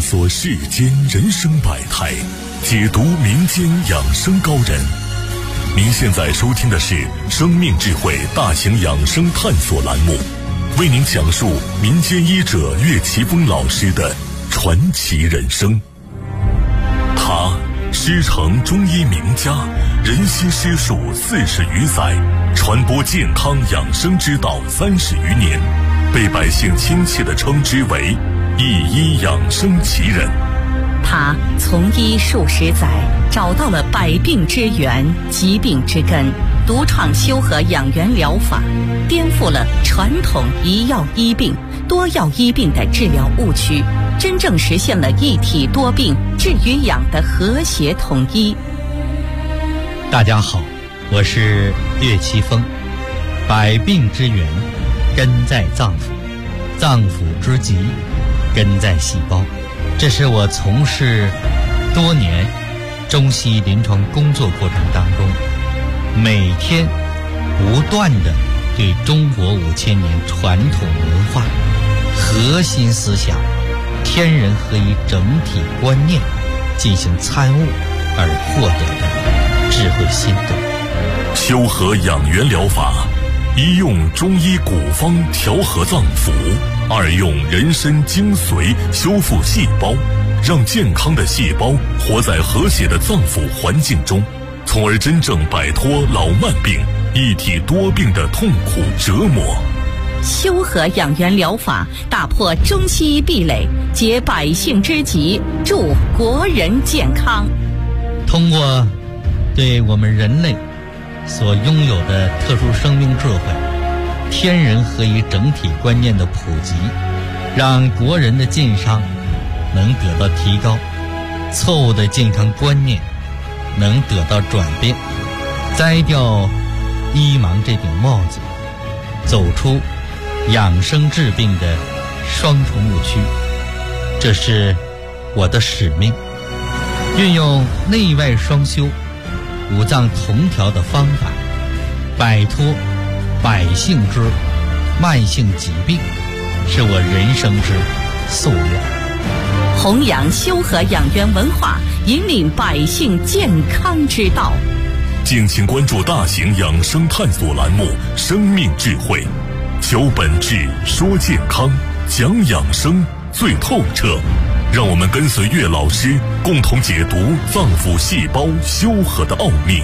索世间人生百态，解读民间养生高人。您现在收听的是生命智慧大型养生探索栏目，为您讲述民间医者岳奇峰老师的传奇人生。他师承中医名家，人心师术40余载，传播健康养生之道30余年，被百姓亲切地称之为一医养生奇人。 他从医数十载，找到了百病之源、疾病之根，独创修和养元疗法，颠覆了传统一药医病、多药医病的治疗误区，真正实现了一体多病、治与养的和谐统一。 大家好，我是岳奇峰。百病之源根在脏腑，脏腑之疾根在细胞。这是我从事多年中西医临床工作过程当中，每天不断地对中国5000年传统文化核心思想天人合一整体观念进行参悟而获得的智慧心得。 修和养元疗法，一用中医古方调和脏腑，二用人参精髓修复细胞，让健康的细胞活在和谐的脏腑环境中，从而真正摆脱老慢病、一体多病的痛苦折磨。 修和养元疗法打破中西医壁垒，解百姓之急，助国人健康。 通过对我们人类所拥有的特殊生命智慧、天人合一整体观念的普及，让国人的健康能得到提高，错误的健康观念能得到转变，摘掉医盲这顶帽子，走出养生治病的双重误区。这是我的使命，运用内外双修、五脏同调的方法，摆脱百姓之慢性疾病，是我人生之夙愿。 弘扬修和养元文化，引领百姓健康之道。 敬请关注大型养生探索栏目《生命智慧》，求本质，说健康，讲养生最透彻。让我们跟随岳老师，共同解读脏腑细胞修和的奥秘。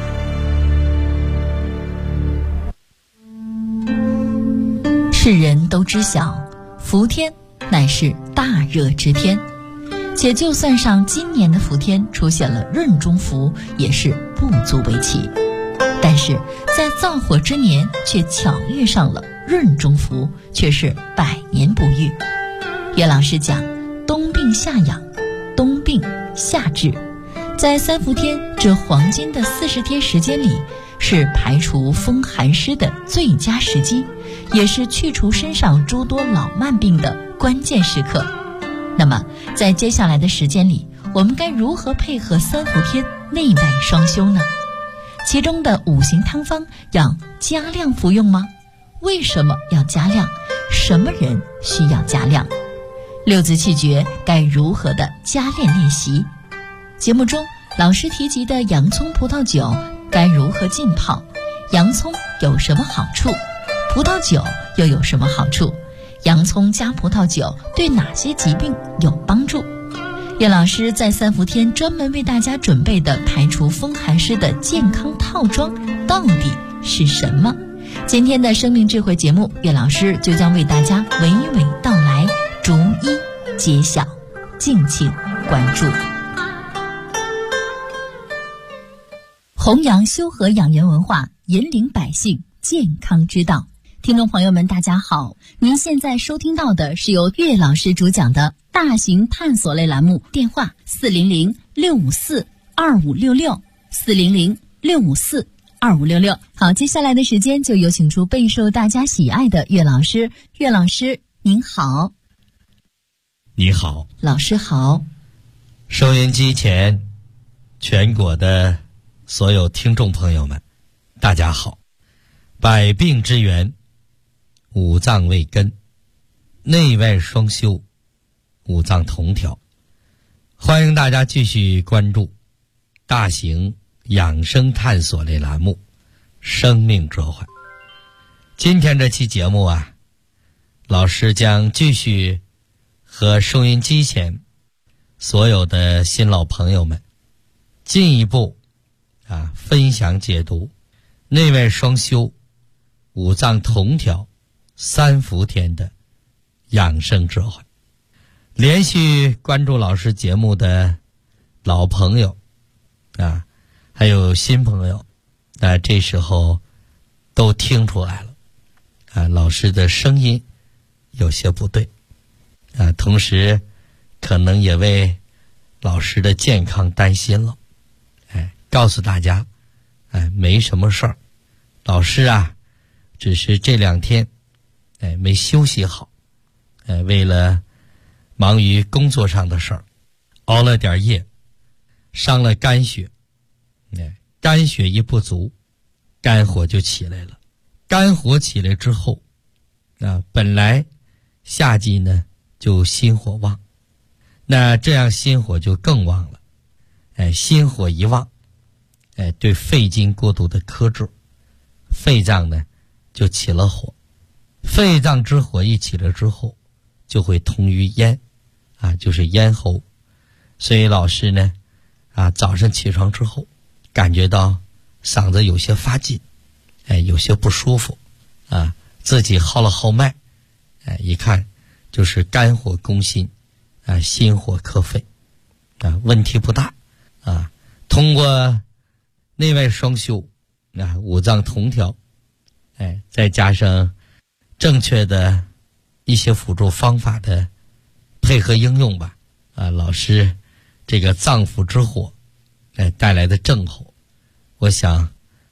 世人都知晓，伏天乃是大热之天，且就算上今年的伏天出现了闰中伏，也是不足为奇。但是在燥火之年，却巧遇上了闰中伏，却是百年不遇。岳老师讲，冬病夏养，冬病夏治，在三伏天这黄金的40天时间里，是排除风寒湿的最佳时机，也是去除身上诸多老慢病的关键时刻。那么在接下来的时间里，我们该如何配合三伏天内外双修呢？其中的5行汤方要加量服用吗？为什么要加量？什么人需要加量？6字气诀该如何的加练习？节目中老师提及的洋葱葡萄酒该如何浸泡？洋葱有什么好处？葡萄酒又有什么好处？洋葱加葡萄酒对哪些疾病有帮助？岳老师在三伏天专门为大家准备的排除风寒湿的健康套装到底是什么？今天的生命智慧节目，岳老师就将为大家娓娓道来，逐一揭晓，敬请关注。弘扬修和养元文化，引领百姓健康之道。听众朋友们大家好，您现在收听到的是由岳老师主讲的大型探索类栏目，电话400-654-2566 400-654-2566。好，接下来的时间就有请出备受大家喜爱的岳老师。岳老师您好。 你好， 老师好。 收音机前全国的所有听众朋友们大家好。百病之源，五脏为根，内外双修，五脏同调。 欢迎大家继续关注大型养生探索类栏目《生命召唤》。今天这期节目啊，老师将继续和收音机前所有的新老朋友们进一步分享解读内外双修、五脏同调、三伏天的养生召唤。连续关注老师节目的老朋友还有新朋友这时候都听出来了老师的声音有些不对同时可能也为老师的健康担心了告诉大家没什么事儿，老师只是这2天没休息好为了忙于工作上的事儿，熬了点夜，伤了肝血肝血一不足，肝火就起来了。肝火起来之后本来夏季呢就心火旺，那这样心火就更旺了心火一旺对肺经过度的克制，肺脏呢就起了火，肺脏之火一起了之后就会通于咽就是咽喉。所以老师呢早上起床之后感觉到嗓子有些发紧有些不舒服自己号了号脉一看就是肝火攻心心火克肺问题不大通过内外双修五脏同调再加上正确的一些辅助方法的配合应用吧老师这个脏腑之火带来的正候，我想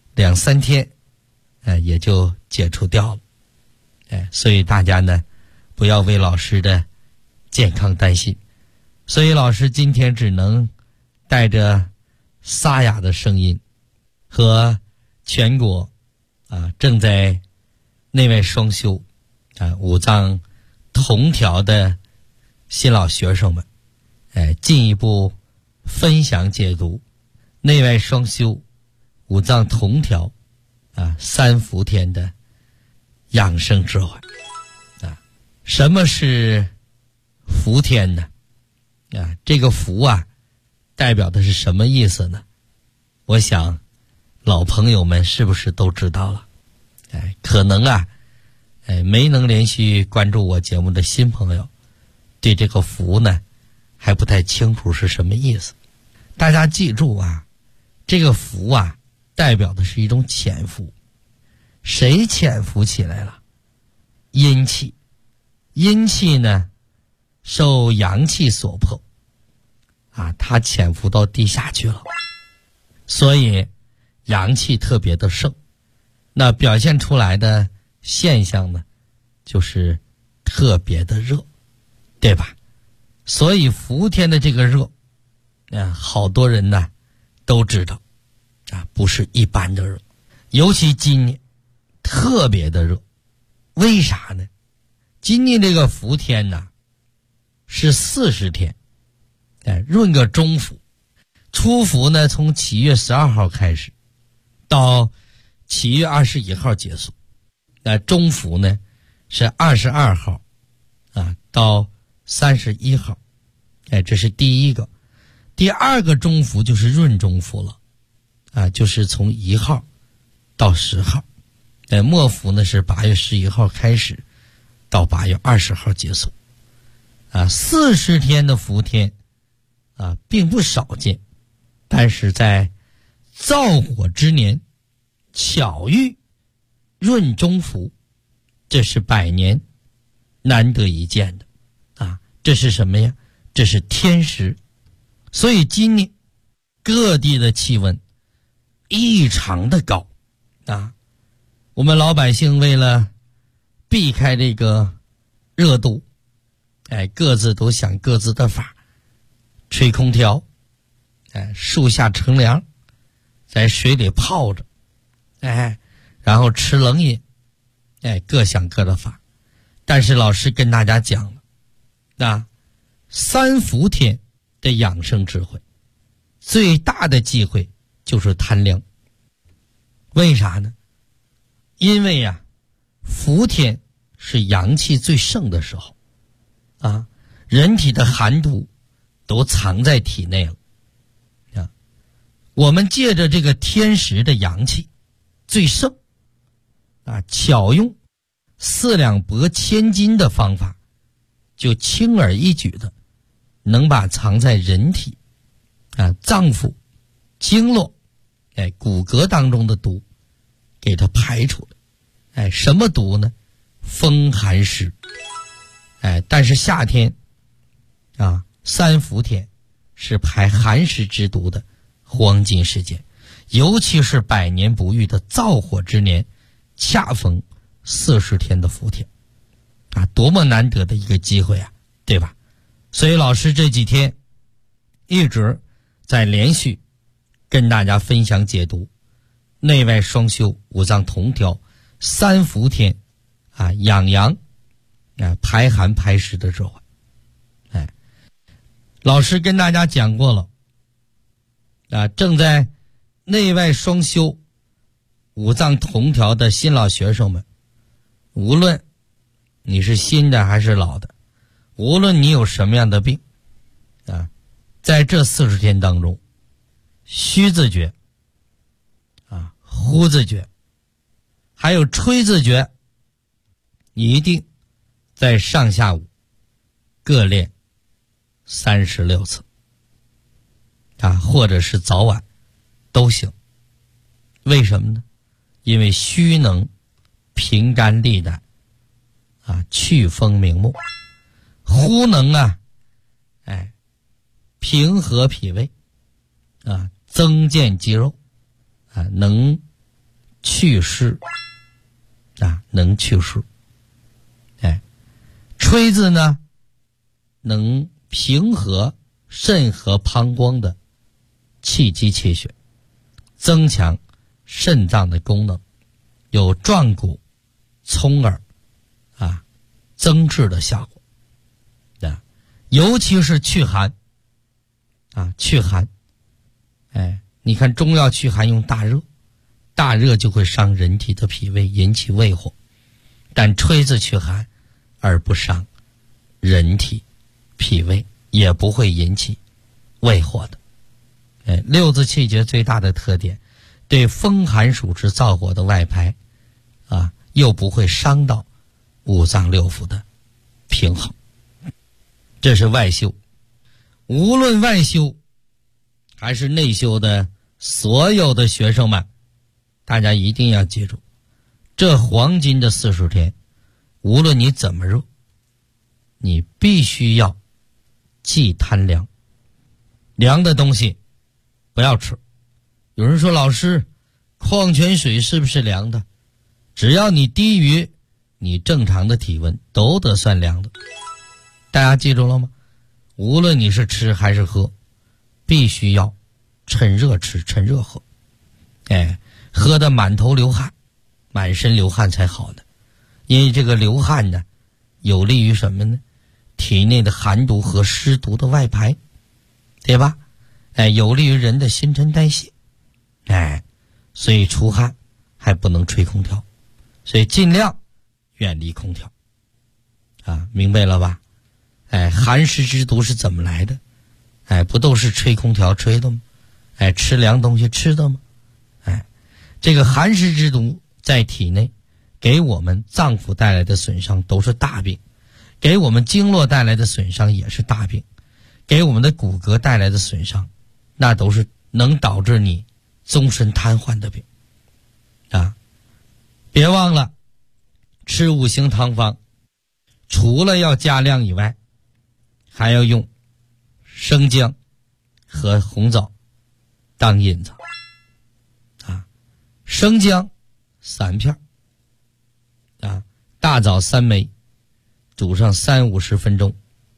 2-3天也就解除掉了所以大家呢不要为老师的健康担心。所以老师今天只能带着沙哑的声音和全国正在内外双修五脏同调的新老学生们进一步分享解读内外双修、五脏同调三伏天的养生智慧什么是伏天呢这个伏代表的是什么意思呢？我想老朋友们是不是都知道了可能没能连续关注我节目的新朋友对这个伏呢还不太清楚是什么意思。大家记住这个伏代表的是一种潜伏。谁潜伏起来了？阴气。阴气呢受阳气所迫它潜伏到地下去了，所以阳气特别的盛，那表现出来的现象呢就是特别的热，对吧？所以伏天的这个热好多人呢都知道不是一般的热，尤其今年特别的热。为啥呢？今年这个伏天呢是40天闰个中伏。初伏呢从7月12号开始到7月21号结束，中伏呢是22号到31号这是第一个。第二个中伏就是闰中伏了就是从1号到10号末伏呢是8月11号开始到8月20号结束40天的伏天并不少见，但是在燥火之年巧遇闰中伏，这是100年难得一见的这是什么呀？这是天时。所以今年各地的气温异常的高我们老百姓为了避开这个热度各自都想各自的法，吹空调树下乘凉，在水里泡着然后吃冷饮各想各的法。但是老师跟大家讲了三伏天的养生智慧，最大的忌讳就是贪凉。为啥呢？因为呀，伏天是阳气最盛的时候啊，人体的寒毒都藏在体内了啊。我们借着这个天时的阳气最盛啊，巧用4两拨千斤的方法，就轻而易举的能把藏在人体啊脏腑、经络、骨骼当中的毒给它排出来。什么毒呢？风寒湿。但是夏天啊，3伏天是排寒湿之毒的黄金时间，尤其是百年不遇的燥火之年，恰逢40天的伏天啊，多么难得的一个机会啊，对吧？所以老师这几天一直在连续跟大家分享解读内外双修、五脏同调、3伏天啊养阳啊排寒排湿的智慧。老师跟大家讲过了啊，正在内外双修、五脏同调的新老学生们，无论你是新的还是老的，无论你有什么样的病啊，在这40天当中，虚字诀啊、呼字诀还有吹字诀，你一定在上下午各练36次啊，或者是早晚都行。为什么呢？因为虚能平肝利胆啊，祛风明目；呼能啊，平和脾胃啊，增健肌肉啊，能祛湿啊，能祛湿。吹字呢，能平和肾和膀胱的气机气血，增强肾脏的功能，有壮骨聪耳啊增智的效果啊，尤其是祛寒啊，祛寒。你看中药祛寒用大热，大热就会伤人体的脾胃，引起胃火，但吹字祛寒而不伤人体脾胃，也不会引起胃火的。6字气诀最大的特点，对风寒暑湿燥火的外排啊，又不会伤到五脏六腑的平衡。这是外修。无论外修还是内修的所有的学生们，大家一定要记住，这黄金的40天，无论你怎么热，你必须要忌贪凉，凉的东西不要吃。有人说，老师，矿泉水是不是凉的？只要你低于你正常的体温，都得算凉的。大家记住了吗？无论你是吃还是喝，必须要趁热吃，趁热喝。喝得满头流汗，满身流汗才好的。因为这个流汗呢，有利于什么呢？体内的寒毒和湿毒的外排，对吧？有利于人的新陈代谢。所以出汗还不能吹空调，所以尽量远离空调啊，明白了吧？寒湿之毒是怎么来的？不都是吹空调吹的吗？吃凉东西吃的吗？这个寒湿之毒在体内给我们脏腑带来的损伤都是大病，给我们经络带来的损伤也是大病，给我们的骨骼带来的损伤，那都是能导致你终身瘫痪的病啊！别忘了吃5行汤方，除了要加量以外，还要用生姜和红枣当引子啊，生姜3片啊，大枣3枚，煮上30-50分钟。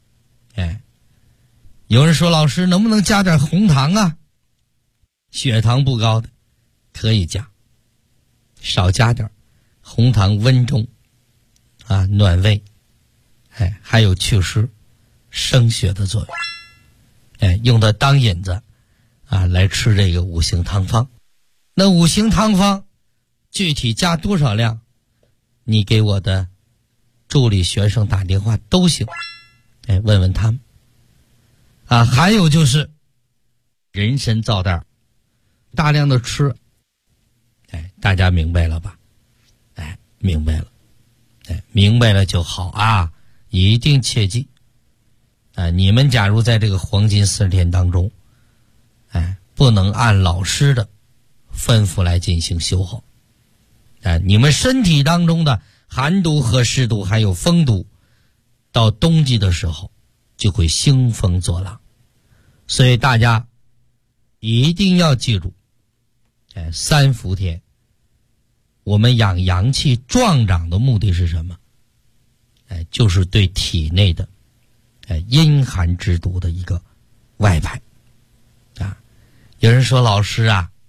有人说，老师能不能加点红糖啊？血糖不高的可以加，少加点。红糖温中啊，暖胃，还有祛湿生血的作用。 用它当引子来吃这个五行汤方。那五行汤方具体加多少量，你给我的助理学生打电话都行，问问他们。还有就是人参皂袋大量的吃，大家明白了吧？明白了，明白了就好啊！一定切记，你们假如在这个黄金40天当中，不能按老师的吩咐来进行修好，你们身体当中的寒毒和湿毒还有风毒，到冬季的时候就会兴风作浪，所以大家一定要记住，3伏天我们养阳气壮长的目的是什么？就是对体内的阴寒之毒的一个外排。有人说老师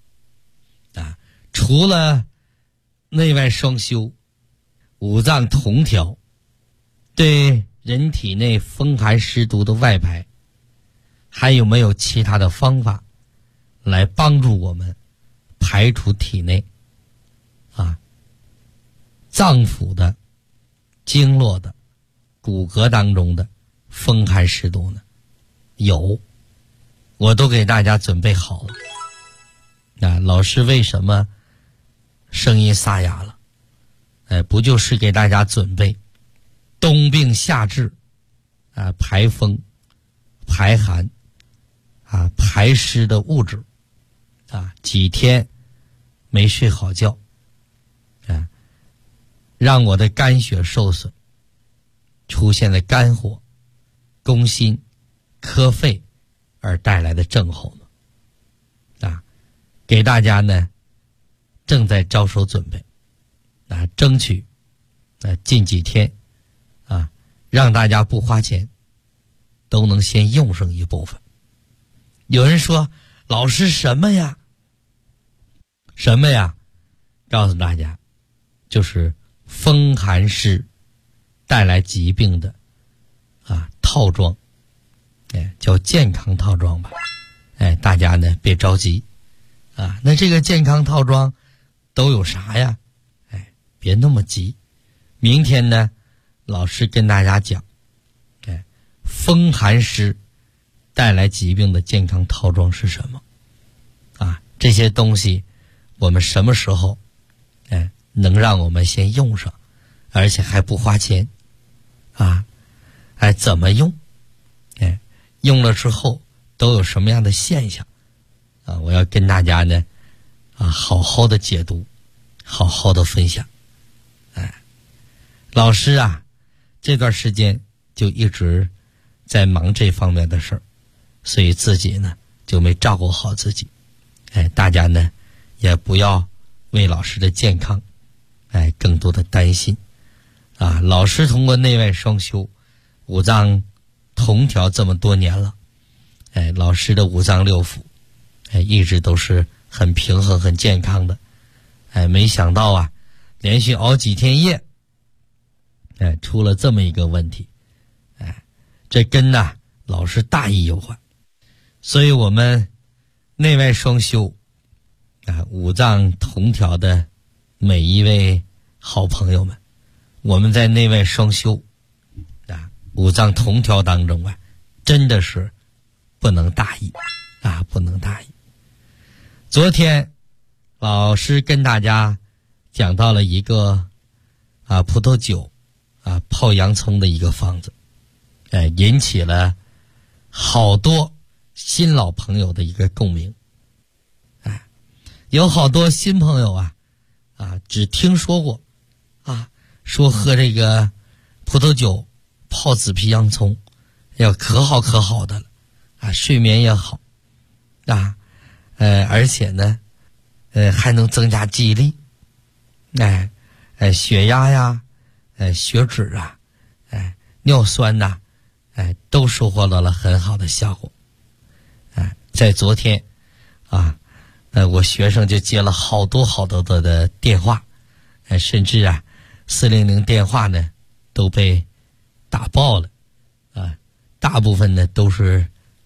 除了内外双修、五脏同调，对人体内风寒湿毒的外排，还有没有其他的方法来帮助我们排除体内脏腑的、经络的、骨骼当中的风寒湿毒呢？有，我都给大家准备好了。老师为什么声音沙哑了？不就是给大家准备冬病夏治排风、排寒排湿的物质几天没睡好觉让我的肝血受损，出现了肝火攻心克肺而带来的症候呢？给大家呢正在着手准备争取近几天让大家不花钱都能先用上一部分。有人说老师什么呀？什么呀？告诉大家，就是风寒湿带来疾病的套装，叫健康套装吧。大家呢别着急那这个健康套装都有啥呀？别那么急，明天呢老师跟大家讲风寒湿带来疾病的健康套装是什么这些东西我们什么时候能让我们先用上，而且还不花钱怎么用用了之后都有什么样的现象我要跟大家呢好好的解读，好好的分享。老师这段时间就一直在忙这方面的事儿，所以自己呢就没照顾好自己。大家呢也不要为老师的健康更多的担心老师通过内外双修、五脏同调这么多年了，老师的五脏六腑一直都是很平衡很健康的。没想到连续熬几天夜出了这么一个问题。这跟老师大意有关。所以我们内外双修五脏同调的每一位好朋友们，我们在内外双修五脏同调当中真的是不能大意不能大意。昨天老师跟大家讲到了一个葡萄酒泡洋葱的一个方子，引起了好多新老朋友的一个共鸣。有好多新朋友只听说过说喝这个葡萄酒泡紫皮洋葱要可好可好的了睡眠也好而且呢还能增加记忆力血压呀血脂尿酸都收获到了很好的效果。在昨天我学生就接了好多好多的电话，甚至400电话呢都被打爆了大部分呢都是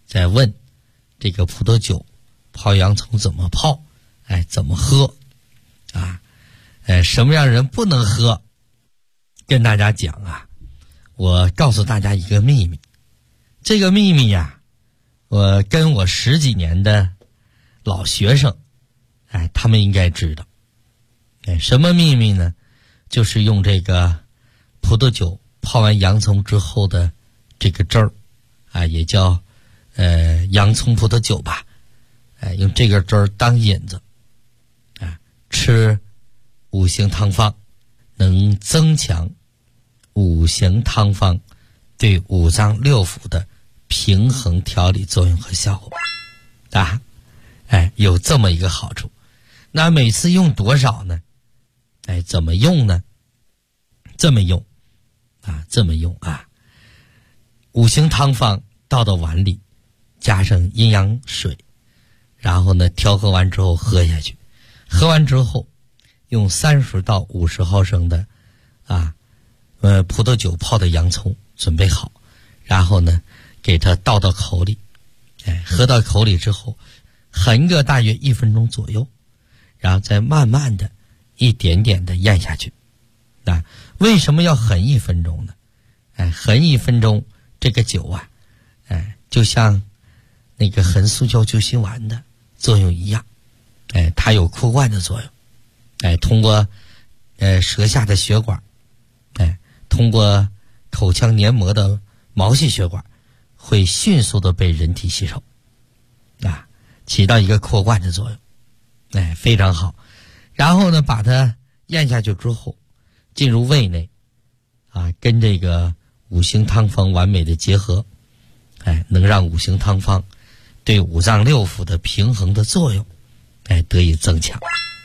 在问这个葡萄酒泡洋葱怎么泡，怎么喝啊？什么样人不能喝？跟大家讲啊，我告诉大家一个秘密。这个秘密呀，我跟我10几年的老学生，他们应该知道。什么秘密呢？就是用这个葡萄酒泡完洋葱之后的这个汁儿，也叫洋葱葡萄酒吧，用这个汁儿当引子，吃五行汤方，能增强五行汤方对五脏六腑的平衡调理作用和效果啊，有这么一个好处。那每次用多少呢？怎么用呢？这么用啊，五行汤方倒到碗里，加上阴阳水，然后呢调和完之后喝下去。喝完之后用30到50毫升的葡萄酒泡的洋葱准备好，然后呢给它倒到口里，喝到口里之后含个大约1分钟左右，然后再慢慢的一点点的咽下去。为什么要含1分钟呢？含1分钟，这个酒啊，就像那个含速效救心丸的作用一样，它有扩灌的作用，通过舌下的血管，通过口腔黏膜的毛细血管，会迅速的被人体吸收，起到一个扩灌的作用，非常好。然后呢，把它咽下去之后，进入胃内，跟这个五行汤方完美的结合，能让五行汤方对五脏六腑的平衡的作用，得以增强。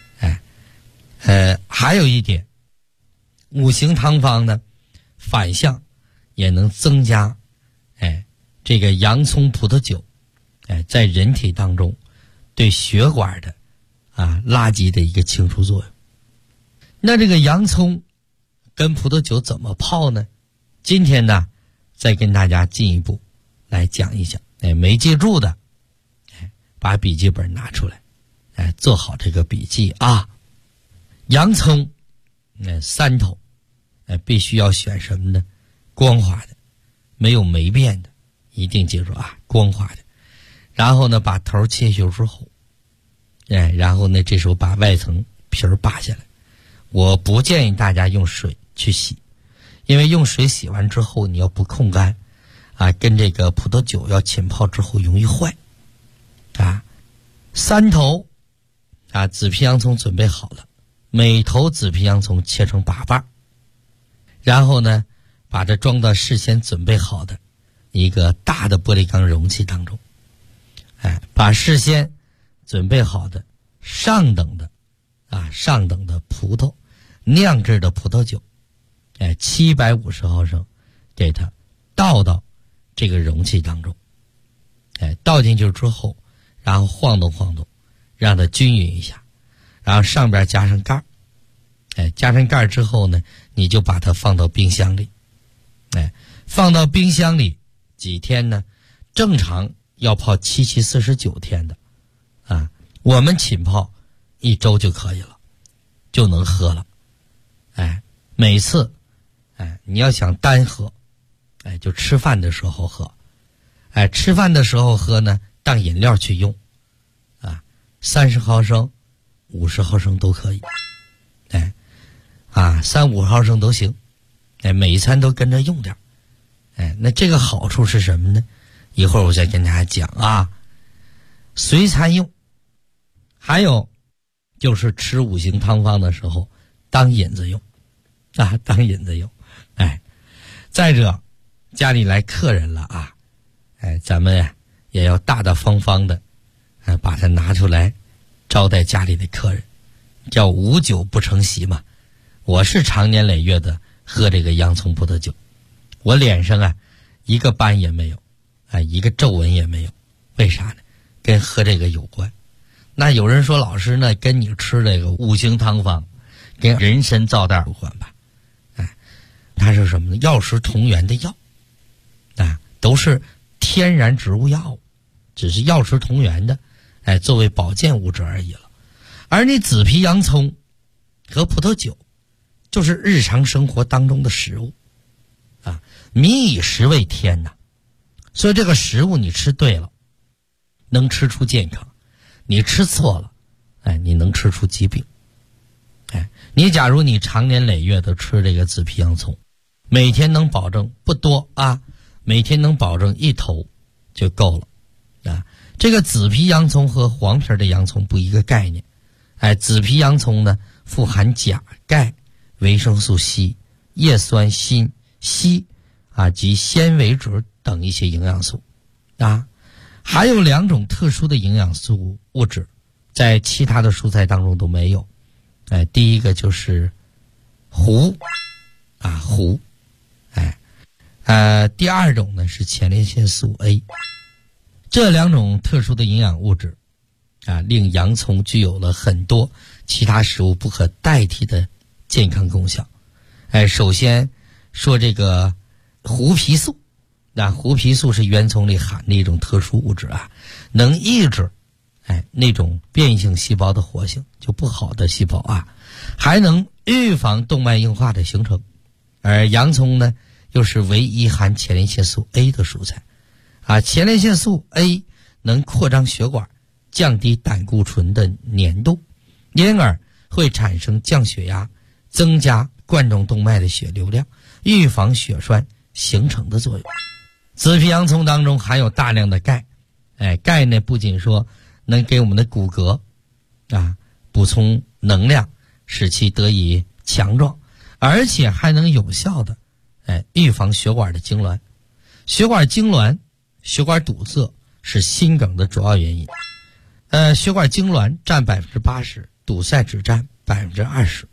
还有一点，五行汤方呢，反向也能增加，这个洋葱葡萄酒，在人体当中对血管的垃圾的一个清除作用。那这个洋葱跟葡萄酒怎么泡呢？今天呢，再跟大家进一步来讲一讲。没记住的，把笔记本拿出来，做好这个笔记啊。洋葱3头，必须要选什么呢？光滑的，没有霉变的，一定记住啊，光滑的。然后呢，把头切修之后，然后呢，这时候把外层皮儿扒下来。我不建议大家用水去洗，因为用水洗完之后，你要不控干，跟这个葡萄酒要浸泡之后容易坏。3头紫皮洋葱准备好了，每头紫皮洋葱切成8瓣，然后呢，把它装到事先准备好的一个大的玻璃缸容器当中，把事先准备好的上等的葡萄酿制的葡萄酒，750毫升，给它倒到这个容器当中，倒进去之后，然后晃动晃动，让它均匀一下，然后上边加上盖，加上盖之后呢，你就把它放到冰箱里，放到冰箱里几天呢？正常要泡7期49天的，我们浸泡1周就可以了，就能喝了。每次，你要想单喝，就吃饭的时候喝，吃饭的时候喝呢，当饮料去用，30毫升、50毫升都可以，3-5毫升都行，每一餐都跟着用点，那这个好处是什么呢？一会儿我再跟大家讲啊，随餐用。还有就是吃五行汤方的时候当引子用，当引子用。再者家里来客人了啊，咱们也要大大方方的把它拿出来招待家里的客人，叫无酒不成席嘛。我是常年累月的喝这个洋葱葡萄酒，我脸上一个斑也没有，一个皱纹也没有。为啥呢？跟喝这个有关。那有人说，老师呢，跟你吃这个五行汤方跟人参皂蛋有关吧？它是什么呢？药食同源的药，都是天然植物药物。 只是药食同源的，作为保健物质而已了。而你紫皮洋葱和葡萄酒就是日常生活当中的食物啊，民以食为天呐。所以这个食物你吃对了，能吃出健康；你吃错了，你能吃出疾病。你假如你长年累月的吃这个紫皮洋葱，每天能保证不多啊，每天能保证1头就够了啊。这个紫皮洋葱和黄皮的洋葱不一个概念。紫皮洋葱呢富含钾、钙、维生素 C、叶酸锌及纤维质等一些营养素啊。还有2种特殊的营养素物质在其他的蔬菜当中都没有。第一个就是麸，第2种呢是前列腺素 A。 这2种特殊的营养物质令洋葱具有了很多其他食物不可代替的健康功效。首先说这个胡皮素，胡皮素是圆葱里含的一种特殊物质能抑制那种变异性细胞的活性，就不好的细胞还能预防动脉硬化的形成。而洋葱呢又是唯一含前列腺素 A 的蔬菜前列腺素 A 能扩张血管，降低胆固醇的粘度，因而会产生降血压、增加冠状动脉的血流量，预防血栓形成的作用。紫皮洋葱当中含有大量的钙，钙呢不仅说能给我们的骨骼补充能量，使其得以强壮，而且还能有效的预防血管的痉挛。血管痉挛、血管堵塞是心梗的主要原因。血管痉挛占 80%， 堵塞只占 20%。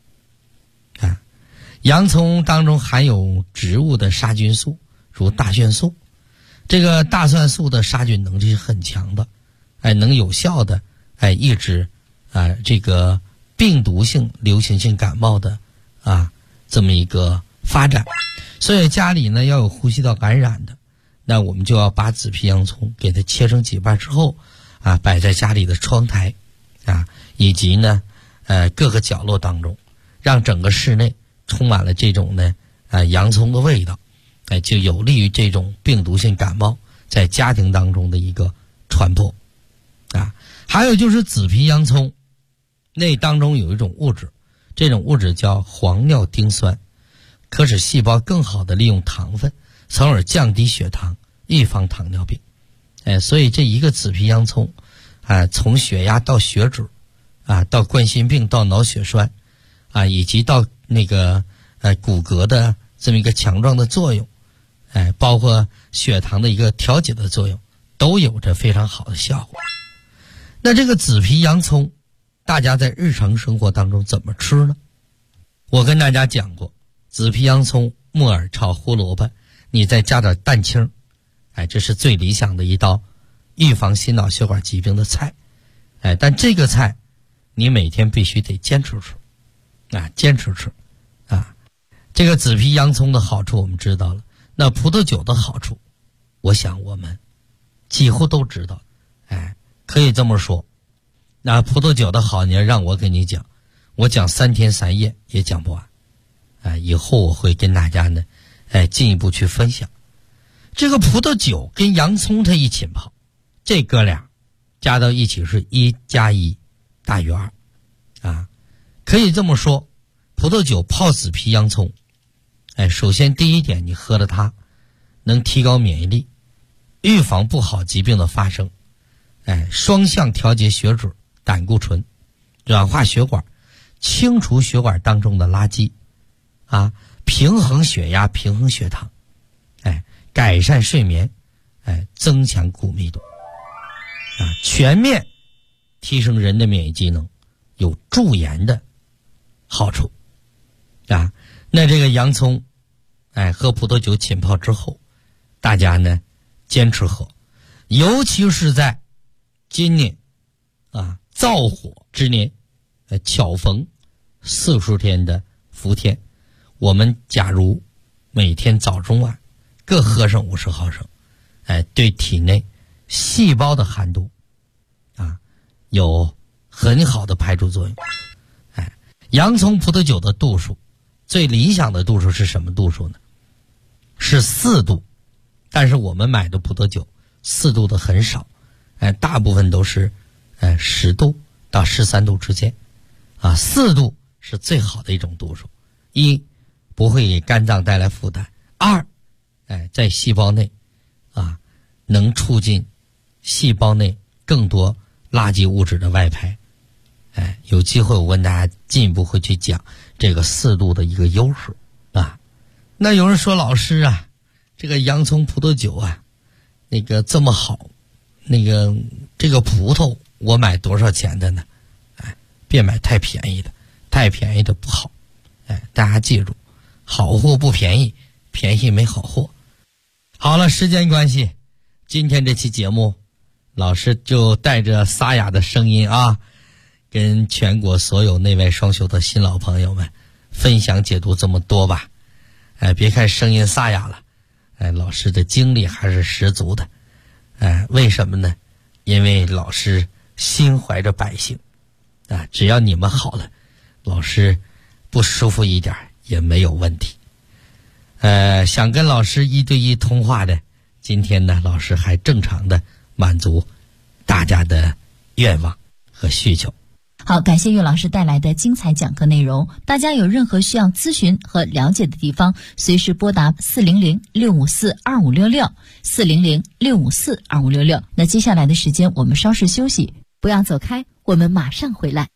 洋葱当中含有植物的杀菌素，如大蒜素。这个大蒜素的杀菌能力是很强的，能有效的抑制这个病毒性流行性感冒的这么一个发展。所以家里呢要有呼吸道感染的，那我们就要把紫皮洋葱给它切成几瓣之后摆在家里的窗台以及呢各个角落当中，让整个室内充满了这种呢洋葱的味道，就有利于这种病毒性感冒在家庭当中的一个传播还有就是紫皮洋葱那当中有一种物质，这种物质叫黄尿丁酸，可使细胞更好的利用糖分，从而降低血糖，预防糖尿病。所以这一个紫皮洋葱从血压到血脂到冠心病到脑血栓以及到那个骨骼的这么一个强壮的作用，包括血糖的一个调节的作用，都有着非常好的效果。那这个紫皮洋葱大家在日常生活当中怎么吃呢？我跟大家讲过，紫皮洋葱、木耳炒胡萝卜，你再加点蛋清，这是最理想的一道预防心脑血管疾病的菜。但这个菜你每天必须得坚持吃坚持吃这个紫皮洋葱的好处我们知道了，那葡萄酒的好处我想我们几乎都知道。可以这么说，那葡萄酒的好，你要让我给你讲，我讲3天3夜也讲不完以后我会跟大家呢进一步去分享。这个葡萄酒跟洋葱它一起泡，这哥俩加到一起是1加1大于2可以这么说，葡萄酒泡紫皮洋葱首先第一点，你喝了它能提高免疫力，预防不好疾病的发生，双向调节血脂、胆固醇，软化血管，清除血管当中的垃圾平衡血压、平衡血糖，改善睡眠，增强骨密度全面提升人的免疫机能，有驻颜的好处那这个洋葱喝葡萄酒浸泡之后，大家呢坚持喝，尤其是在今年燥火之年，巧逢40天的伏天，我们假如每天早中晚各喝上50毫升，对体内细胞的含度有很好的排除作用。洋葱葡萄酒的度数，最理想的度数是什么度数呢？是4度，但是我们买的葡萄酒4度的很少，大部分都是10度到13度之间，4度是最好的一种度数。一，不会给肝脏带来负担；二，在细胞内能促进细胞内更多垃圾物质的外排。有机会我跟大家进一步会去讲这个4度的一个优势那有人说，老师这个洋葱葡萄酒那个这么好，这个葡萄我买多少钱的呢？别买太便宜的，太便宜的不好。大家记住，好货不便宜，便宜没好货。好了，时间关系，今天这期节目老师就带着沙哑的声音跟全国所有内外双修的新老朋友们分享解读这么多吧。别看声音沙哑了，老师的精力还是十足的。为什么呢？因为老师心怀着百姓只要你们好了，老师不舒服一点也没有问题。想跟老师1对1通话的，今天呢，老师还正常的满足大家的愿望和需求。 好，感谢岳老师带来的精彩讲课内容。大家有任何需要咨询和了解的地方，随时拨打400-654-2566 400-654-2566。那接下来的时间我们稍事休息，不要走开，我们马上回来。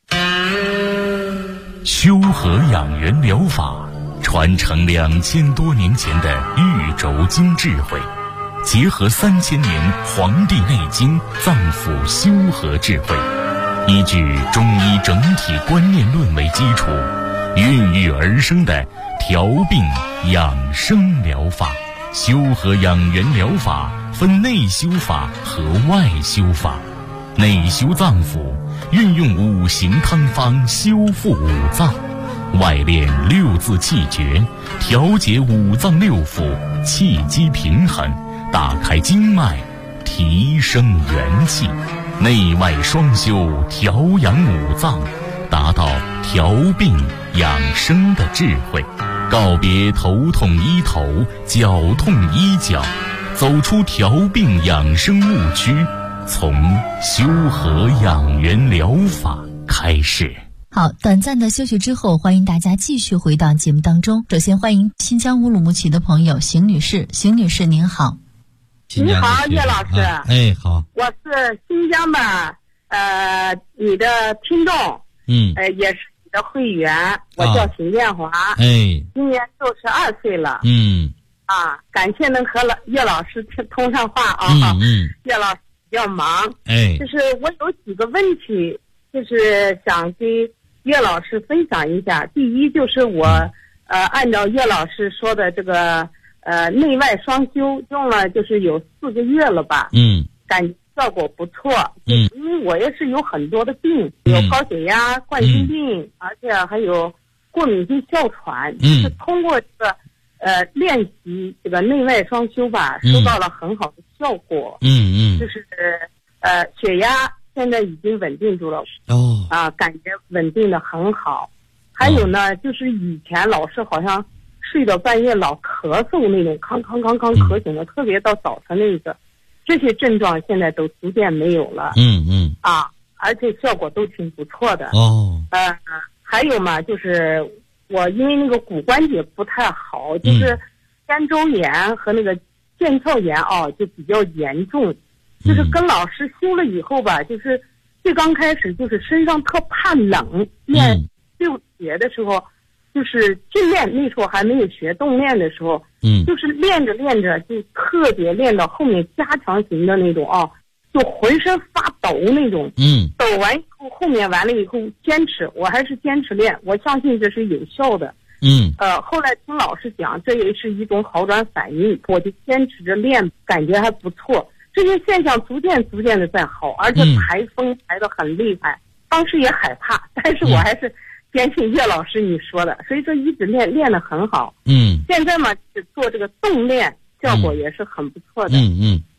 修和养元疗法传承2000多年前的玉轴经智慧，结合3000年《黄帝内经》脏腑修和智慧，依据中医整体观念论为基础，孕育而生的调病养生疗法。修和养元疗法分内修法和外修法。内修脏腑，运用5行汤方修复五脏；外练6字气诀，调节五脏6腑，气机平衡，打开经脉，提升元气。内外双修，调养五脏，达到调病养生的智慧。告别头痛医头，脚痛医脚，走出调病养生误区，从修和养元疗法开始。 好，短暂的休息之后，欢迎大家继续回到节目当中。首先欢迎新疆乌鲁木齐的朋友邢女士。邢女士您好。 你好，岳老师。 好。 我是新疆的你的听众，也是你的会员，我叫邢建华，今年62岁了，感谢能和岳老师通上话岳老师比较忙，就是我有几个问题，就是想跟岳老师分享一下。第一就是我按照岳老师说的这个内外双修用了就是有4个月了吧，感觉效果不错，因为我也是有很多的病，有高血压、冠心病，而且还有过敏性哮喘，就是通过这个练习这个内外双修吧，收到了很好的效果，就是血压现在已经稳定住了，感觉稳定的很好。还有呢，就是以前老是好像睡到半夜老咳嗽那种，康咳醒的，特别到早晨那个，这些症状现在都逐渐没有了，而且效果都挺不错的。还有嘛，就是我因为那个骨关节不太好，就是肩周炎和那个腱鞘炎就比较严重，就是跟老师修了以后吧，就是最刚开始就是身上特怕冷，练6节的时候，就是训练那时候还没有学动练的时候，就是练着练着就特别练到后面加强型的那种就浑身发抖那种，抖完以后后面完了以后坚持，我还是坚持练，我相信这是有效的。后来听老师讲，这也是一种好转反应，我就坚持着练，感觉还不错。这些现象逐渐的在好，而且排风排得很厉害，当时也害怕，但是我还是坚信岳老师你说的，所以说一直练得很好。现在嘛，做这个动练效果也是很不错的。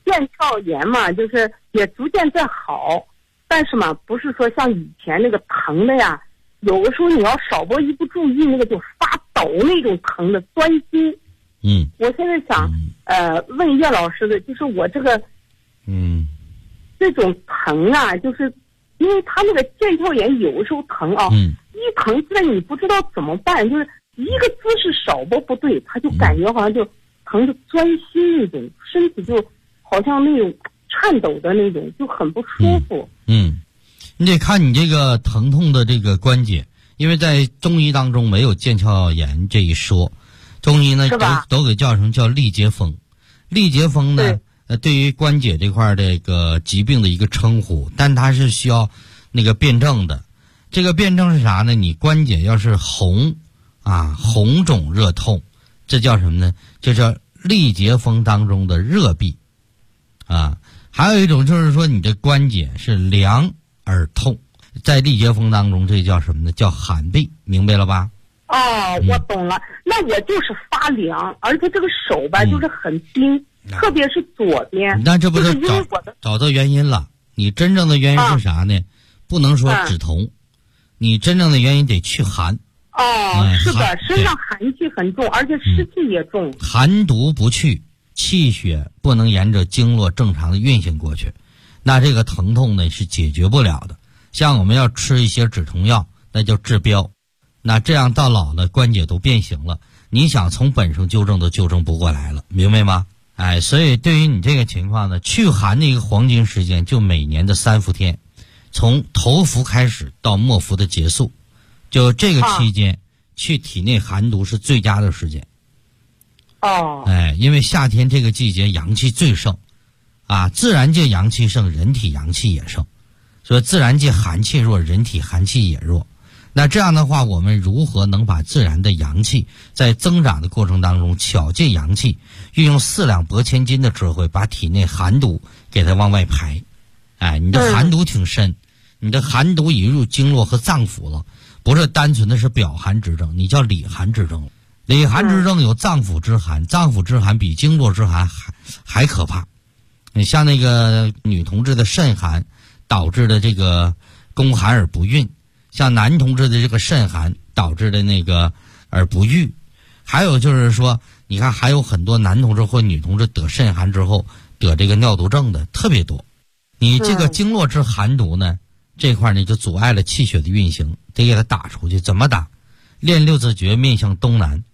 腱鞘炎嘛，就是也逐渐在好，但是嘛，不是说像以前那个疼的呀，有的时候你要稍微一不注意，那个就发抖那种疼的钻心。我现在想问叶老师的，就是我这个这种疼啊，就是因为他那个腱鞘炎有的时候疼啊，一疼起来你不知道怎么办，就是一个姿势稍微不对，他就感觉好像就疼的钻心那种，身体就好像那种颤抖的那种，就很不舒服。 你得看你这个疼痛的这个关节，因为在中医当中没有腱鞘炎这一说，中医呢都给叫成叫力竭风。力竭风呢，对于关节这块这个疾病的一个称呼，但它是需要那个辩证的。这个辩证是啥呢？你关节要是红肿热痛，这叫什么呢？这叫力竭风当中的热痹啊。还有一种就是说你的关节是凉而痛，在力竭风当中这叫什么呢？叫寒痹，明白了吧？ 我懂了。那我就是发凉，而且这个手吧就是很冰，特别是左边。 那这不是找到原因了？你真正的原因是啥呢？不能说止痛，你真正的原因得去寒。 是的，身上寒气很重，而且湿气也重。 寒毒不去，气血不能沿着经络正常的运行过去，那这个疼痛呢是解决不了的。像我们要吃一些止痛药，那叫治标，那这样到老了关节都变形了，你想从本上纠正都纠正不过来了，明白吗？所以对于你这个情况呢，祛寒的一个黄金时间就每年的3伏天，从头伏开始到末伏的结束，就这个期间去体内寒毒是最佳的时间。因为夏天这个季节阳气最盛自然界阳气盛，人体阳气也盛，所以自然界寒气弱，人体寒气也弱。那这样的话，我们如何能把自然的阳气在增长的过程当中巧借阳气，运用4两拨千斤的智慧，把体内寒毒给它往外排。你的寒毒挺深，你的寒毒已入经络和脏腑了，不是单纯的是表寒之症，你叫里寒之症。里寒之症有脏腑之寒，脏腑之寒比经络之寒还可怕。你像那个女同志的肾寒导致的这个宫寒而不孕，像男同志的这个肾寒导致的那个而不育，还有就是说你看还有很多男同志或女同志得肾寒之后得这个尿毒症的特别多。你这个经络之寒毒呢，这块呢就阻碍了气血的运行，得给它打出去。怎么打？练6字诀面向东南。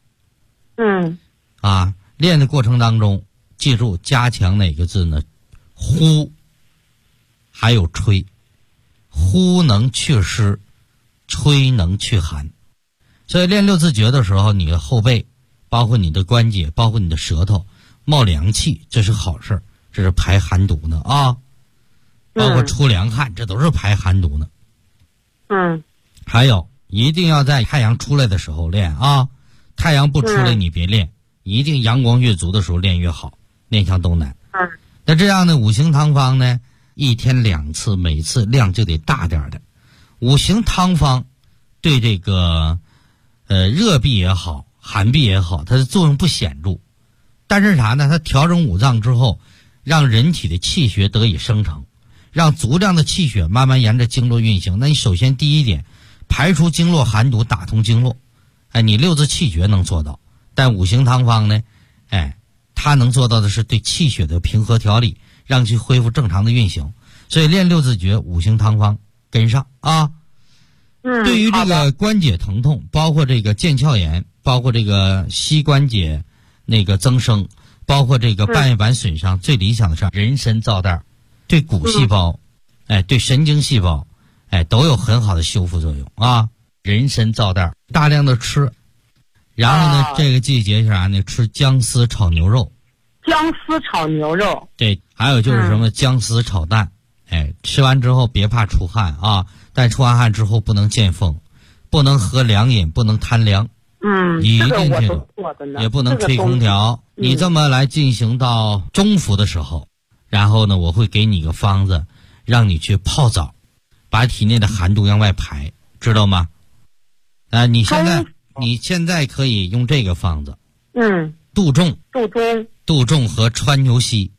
练的过程当中记住加强哪个字呢？呼还有吹。呼能祛湿，吹能祛寒。所以练6字诀的时候，你的后背包括你的关节包括你的舌头冒凉气，这是好事，这是排寒毒呢包括出凉汗，这都是排寒毒呢。还有一定要在太阳出来的时候练太阳不出来你别练，一定阳光越足的时候练越好，面向东南。那这样的五行汤方呢，1天2次，每次量就得大点的。五行汤方对这个热痹也好寒痹也好，它的作用不显著，但是啥呢？它调整五脏之后，让人体的气血得以生成，让足量的气血慢慢沿着经络运行。那你首先第一点，排除经络寒毒，打通经络。你6字气诀能做到，但五行汤方呢它能做到的是对气血的平和调理，让其恢复正常的运行。所以练6字诀五行汤方跟上对于这个关节疼痛，包括这个腱鞘炎，包括这个膝关节那个增生，包括这个半月板损伤，最理想的是人参皂袋，对骨细胞对神经细胞都有很好的修复作用人参皂袋大量的吃。然后呢这个季节是啥呢？吃姜丝炒牛肉。 姜丝炒牛肉。对， 还有就是什么姜丝炒蛋。吃完之后别怕出汗但出完汗之后不能见风，不能喝凉饮，不能贪凉。一定记住，也不能吹空调。你这么来进行到中伏的时候，然后呢我会给你个方子，让你去泡澡，把体内的寒毒往外排，知道吗？你现在可以用这个方子。杜仲和川牛膝，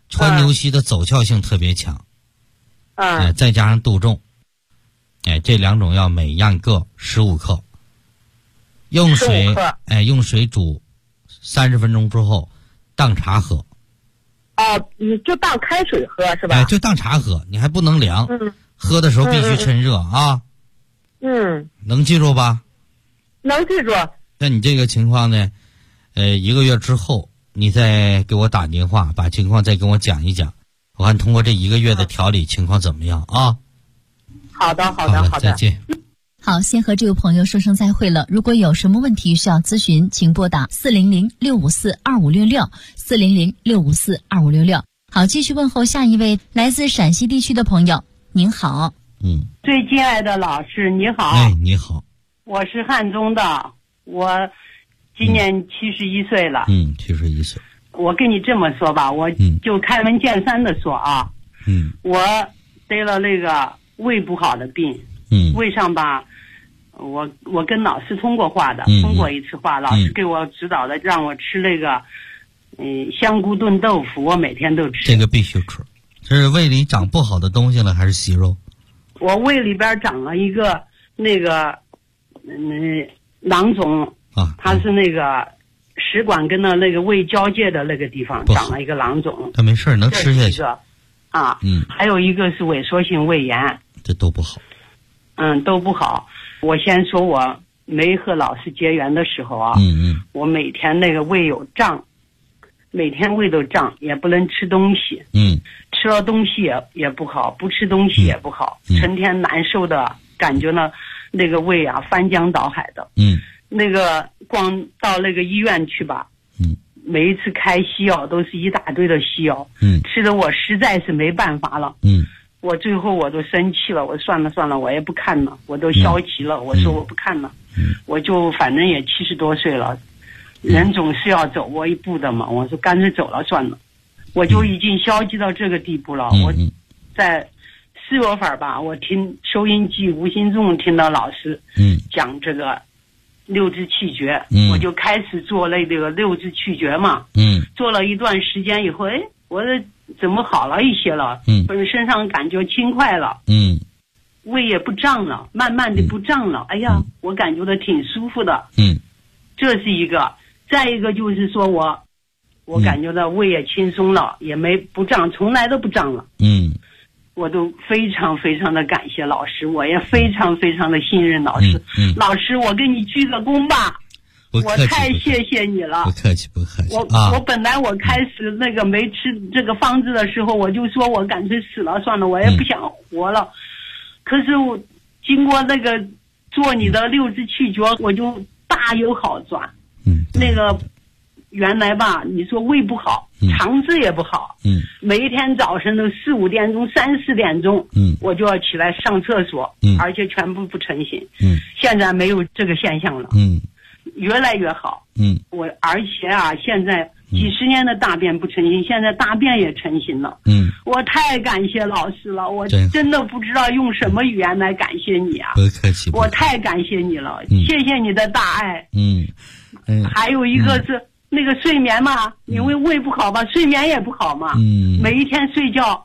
川牛膝的走鞘性特别强，再加上杜仲，这2种药每样各15克，用水煮30分钟之后当茶喝。 你就当开水喝是吧？ 就当茶喝，你还不能凉，喝的时候必须趁热啊。能记住吧？ 能记住。 那你这个情况呢，1个月之后你再给我打电话，把情况再跟我讲一讲，我看通过这1个月的调理情况怎么样啊？ 好的， 再见。 好，先和这位朋友说声再会了。如果有什么问题需要咨询，请拨打400-654-2566，400-654-2566。好，继续问候下一位来自陕西地区的朋友。您好。 最敬爱的老师你好。 你好。 我是汉中的，我今年71岁了。 71岁。 我跟你这么说吧，我就开门见山的说啊，我得了那个胃不好的病。胃上吧，我跟老师通过话的，通过一次话，老师给我指导的，让我吃那个香菇炖豆腐，我每天都吃。 这个必须吃。这是胃里长不好的东西了还是息肉？ 我胃里边长了一个那个囊肿啊，它是那个食管跟那个胃交界的那个地方长了一个囊肿。 它没事，能吃下去。 还有一个是萎缩性胃炎， 这都不好。 都不好。我先说我没和老师结缘的时候啊，我每天那个胃有胀，每天胃都胀，也不能吃东西。吃了东西也不好，不吃东西也不好，成天难受的感觉呢，那个胃啊翻江倒海的。那个光到那个医院去吧，每一次开西药都是一大堆的西药，吃的我实在是没办法了。我最后我都生气了，我算了，我也不看了，我都消极了，我说我不看了，我就反正也70多岁了，人总是要走过一步的嘛，我说干脆走了算了，我就已经消极到这个地步了。我在4月份吧，我听收音机无形中听到老师讲这个6支气诀，我就开始做那个6支气诀嘛，做了一段时间以后，我的怎么好了一些了，身上感觉轻快了，胃也不胀了，慢慢的不胀了，哎呀，我感觉到挺舒服的，这是一个。再一个就是说我感觉到胃也轻松了，也不胀，从来都不胀了，我都非常非常的感谢老师，我也非常非常的信任老师。老师，我给你鞠个躬吧。我太谢谢你了。 不客气。 我本来我开始那个没吃这个方子的时候，我就说我干脆死了算了，我也不想活了。可是我经过那个做你的6支气诀，我就大有好转。那个原来吧，你说胃不好，肠子也不好，每一天早晨都4、5点钟、3、4点钟，我就要起来上厕所，而且全部不成型。现在没有这个现象了。越来越好。而且啊，现在几十年的大便不成型，现在大便也成型了。我太感谢老师了，我真的不知道用什么语言来感谢你啊。 不客气。 我太感谢你了，谢谢你的大爱。还有一个是那个睡眠嘛，因为胃不好吧，睡眠也不好嘛。每一天睡觉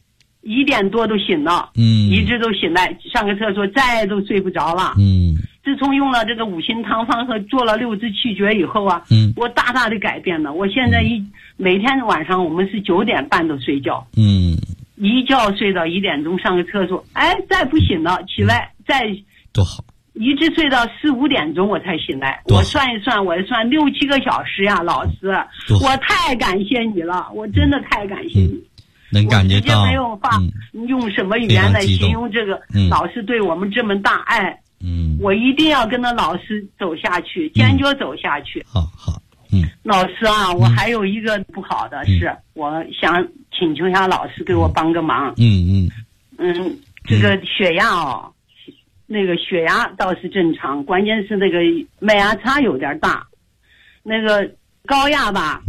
1点多都醒了，一直都醒来上个厕所，再都睡不着了。自从用了这个5行汤方和做了6支气诀以后啊，我大大的改变了。我现在每天晚上我们是9点半都睡觉，一觉睡到1点钟上个厕所，再不醒了起来再多好， 一直睡到4、5点钟我才醒来。我算一算，我算6、7个小时呀，老师，我太感谢你了，我真的太感谢你。 能感觉到， 我直接没有话用什么语言来形容这个老师对我们这么大爱。我一定要跟着老师走下去，坚决走下去。 好。 老师啊，我还有一个不好的是，我想请求一下老师给我帮个忙。这个血压那个血压倒是正常，关键是那个脉压差有点大，那个高压吧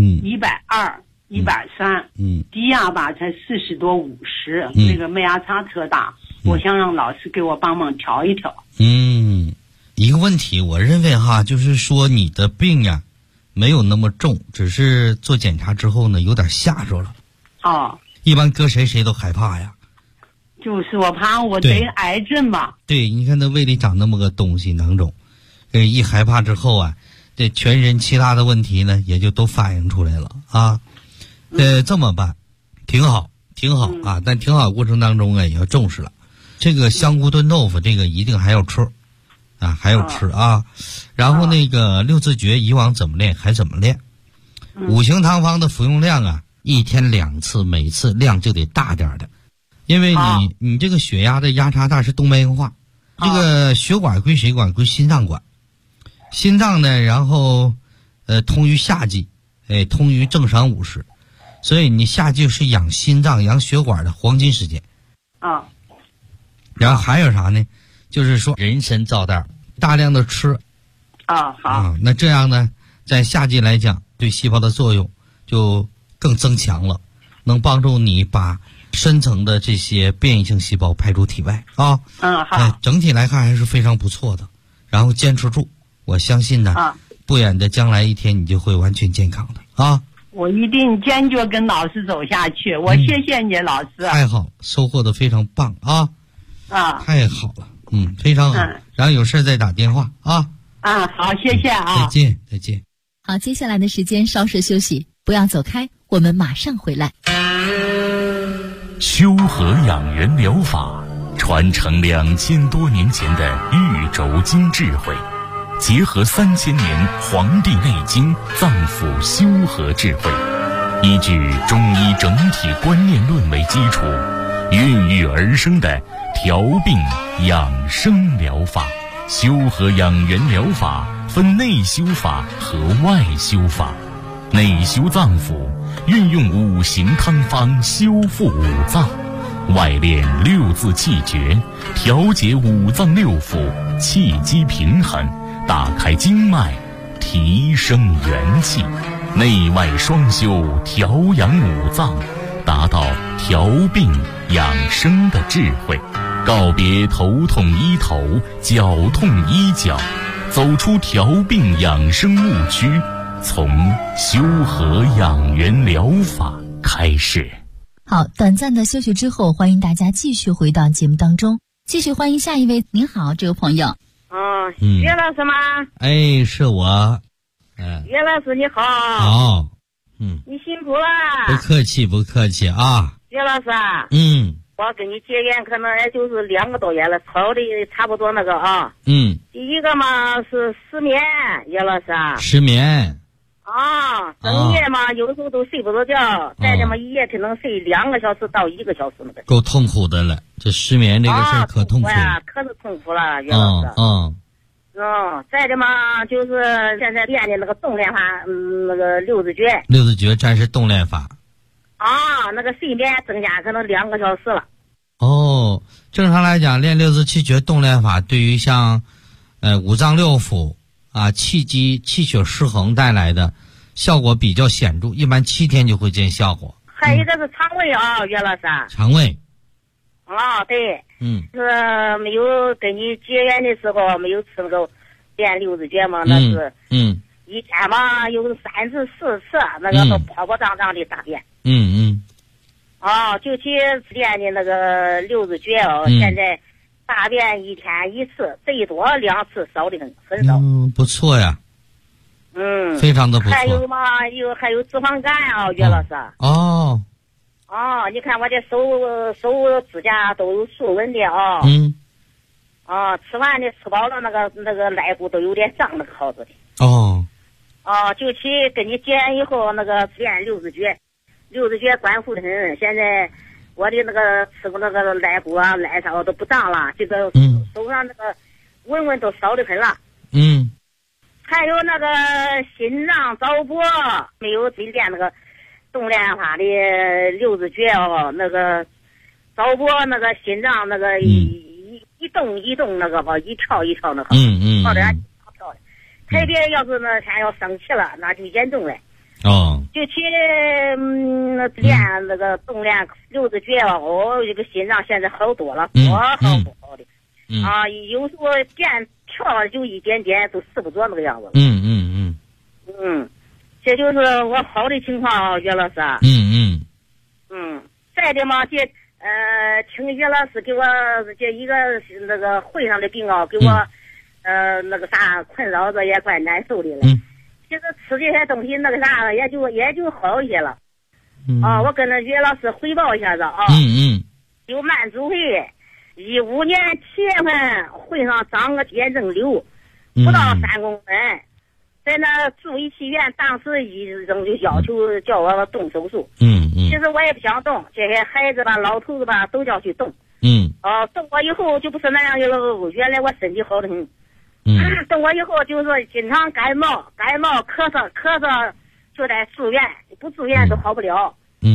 ，120、130，低压吧才40多50，那个脉压差特大。我想让老师给我帮忙调一调。 一个问题，我认为就是说你的病呀没有那么重，只是做检查之后呢有点吓着了。 哦。 一般搁谁都害怕呀。 就是我怕我得癌症嘛。 对，你看他胃里长那么个东西囊肿，一害怕之后啊，这全身其他的问题呢也就都反映出来了啊。这么办，挺好啊。但挺好过程当中啊也要重视了。这个香菇炖豆腐这个一定还要吃啊，然后那个六字诀以往怎么练还怎么练。五行汤方的服用量啊，1天2次，每次量就得大点的。因为你这个血压的压差大是动脉硬化，这个血管归谁管？归心脏管。心脏呢，然后通于夏季，通于正常午时，所以你夏季是养心脏、养血管的黄金时间。然后还有啥呢？就是说人参皂袋大量的吃。好。那这样呢，在夏季来讲，对细胞的作用就更增强了，能帮助你把深层的这些变异性细胞排出体外啊。好。整体来看还是非常不错的，然后坚持住，我相信呢，不远的将来一天你就会完全健康的啊。 我一定坚决跟老师走下去，我谢谢你老师。 太好，收获的非常棒啊。太好了，非常好。然后有事再打电话啊。 好，谢谢啊。 再见。 好，接下来的时间稍事休息，不要走开，我们马上回来。 修和养元疗法传承2000多年前的玉轴经智慧，结合3000年《黄帝内经》脏腑修和智慧，依据中医整体观念论为基础，孕育而生的调病养生疗法。修和养元疗法分内修法和外修法。内修脏腑，运用五行汤方修复五脏；外练6字气诀，调节五脏六腑，气机平衡，打开经脉，提升元气。内外双修，调养五脏，达到调病养生的智慧。告别头痛医头，脚痛医脚，走出调病养生误区，从修和养元疗法开始。 好，短暂的休息之后，欢迎大家继续回到节目当中，继续欢迎下一位。您好，这位朋友。 岳老师吗？ 是我。 岳老师你好。 好。 你辛苦了。 不客气啊。 岳老师。我跟你结缘可能也就是2个多月了，吵的差不多那个啊。第一个嘛是失眠，岳老师。 失眠。 整夜嘛有时候都睡不着觉，再这么一夜只能睡2个小时到1个小时那个。 够痛苦的了，这失眠这个事儿可痛苦了。 可是痛苦了，岳老师。再这么就是现在练的那个动练法，那个6字诀。 6字诀暂时动练法。 那个睡眠增加可能2个小时了。 正常来讲，练6字气诀动练法，对于像五脏六腑气机气血失衡带来的效果比较显著，一般7天就会见效果。 还有一个是肠胃岳老师。 肠胃。 对。是没有跟你结缘的时候没有吃那个练6字诀嘛，那是一天嘛有3次4次那个都泡泡胀胀的大便。就去练的那个6字诀现在大便1天1次，最多2次，少的很少。 不错呀。非常的不错。 还有嘛，还有脂肪肝岳老师。你看我这手指甲都有竖纹的吃饭的吃饱了那个肋骨都有点胀那个好子的。就去跟你结缘以后那个练6字诀，6字诀关乎的很。现在我的那个吃过那个肋骨肋梢都不胀了，这个手上那个纹纹都少的很了。还有那个心脏早搏没有自己练那个动练法的6字诀那个早搏那个心脏那个一动一动那个一跳一跳那个跳的跳的，特别要是那天要生气了那就严重了。就去练那个动练6字诀这个心脏现在好多了，好的。有时候电跳就一点点都试不着那个样子。这就是我好的情况岳老师。 来的嘛，请岳老师给我这一个那个会上的病啊，给我那个啥困扰着也怪难受的了。其实吃这些东西那个啥也就好一些了。我跟那岳老师汇报一下子啊。有慢阻肺，15年7月份会上长个结症瘤，不到3公分，在那住一期院，当时医生就要求叫我动手术。其实我也不想动，这些孩子吧、老头子吧都叫去动。动过以后就不是那样的了，原来我身体好得很。动过以后就是说经常感冒、咳嗽，就得住院，不住院都好不了。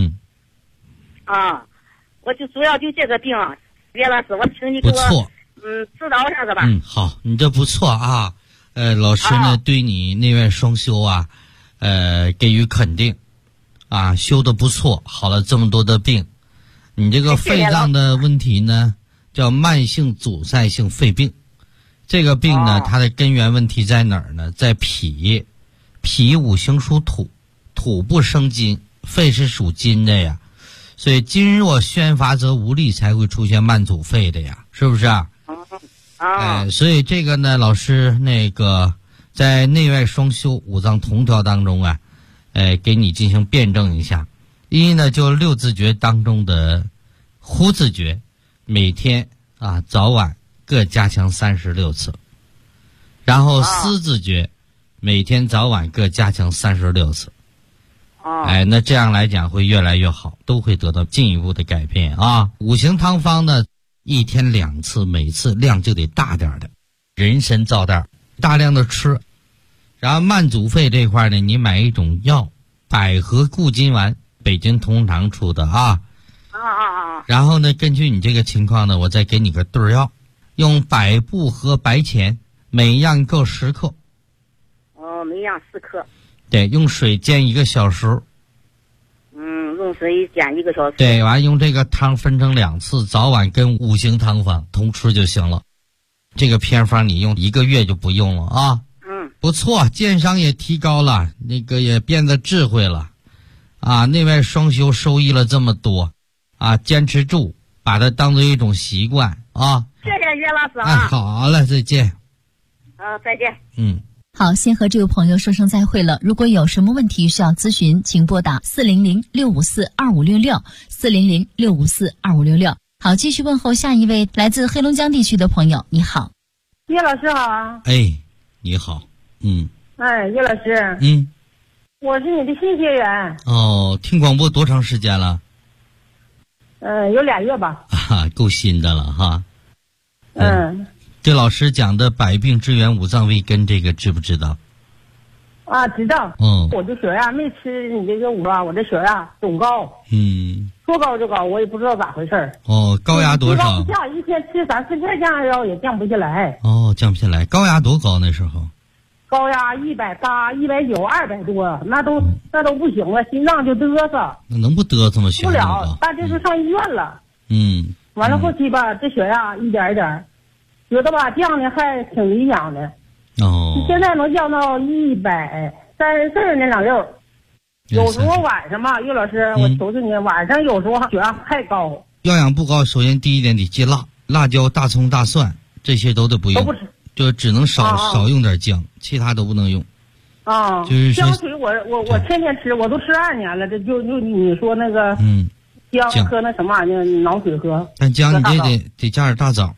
我就主要就这个病，岳老师，我请你给我指导一下子吧。 好，你这不错啊。老师呢对你内外双修啊，给予肯定啊，修的不错，好了这么多的病。你这个肺脏的问题呢，叫慢性阻塞性肺病。这个病呢，它的根源问题在哪儿呢？在脾。脾五行属土，土不生金，肺是属金的呀。所以金若宣发则无力，才会出现慢阻肺的呀，是不是啊？所以这个呢，老师那个在内外双修五脏同调当中啊，给你进行辩证一下。一呢，就6字诀当中的呼字诀，每天早晚各加强36次，然后思字诀，每天早晚各加强36次。那这样来讲会越来越好，都会得到进一步的改变啊。五行汤方呢，1天2次，每次量就得大点的，人参皂袋大量的吃。然后慢阻肺这块呢，你买一种药，百合固金丸，北京同堂出的啊。然后呢，根据你这个情况呢，我再给你个对药，用百部和白钱，每样各10克。 每样10克。 对，用水煎1个小时。 用水煎1个小时。 对，完用这个汤分成2次，早晚跟五行汤方同吃就行了。这个偏方你用1个月就不用了啊。不错，鉴赏也提高了，那个也变得智慧了啊，内外双修收益了这么多啊，坚持住，把它当做一种习惯啊。 谢谢岳老师啊。 好了，再见。 再见。 好，先和这位朋友说声再会了。如果有什么问题需要咨询，请拨打400-654-2566，400-654-2566。好，继续问候下一位来自黑龙江地区的朋友。你好， 岳老师好。 你好。 岳老师。我是你的新学员。 听广播多长时间了？ 有2月吧。 够新的了哈。这老师讲的百病之源五脏未根，这个知不知道？ 知道。我这血压没吃你这个五啊，我这血压总高。说高就高，我也不知道咋回事。 高压多少？ 不下，一天吃3-4片降压药也降不下来。 降不下来。高压多高那时候？ 高压180、190、200多，那都不行了，心脏就嘚瑟。 那能不嘚瑟吗？ 不了，大这就上医院了。完了后期吧，这血压一点一点，有的吧降的还挺理想的。现在能降到134那2/6。有时候晚上吧，岳老师，我求求你，晚上有时候血压太高。 药养不高，首先第一点得戒辣，辣椒、大葱、大蒜这些都得不用，就只能少用点姜，其他都不能用。就是姜水我天天吃，我都吃2年了，这就你说那个姜喝那什么玩意儿脑水喝。 但姜你得加点大枣。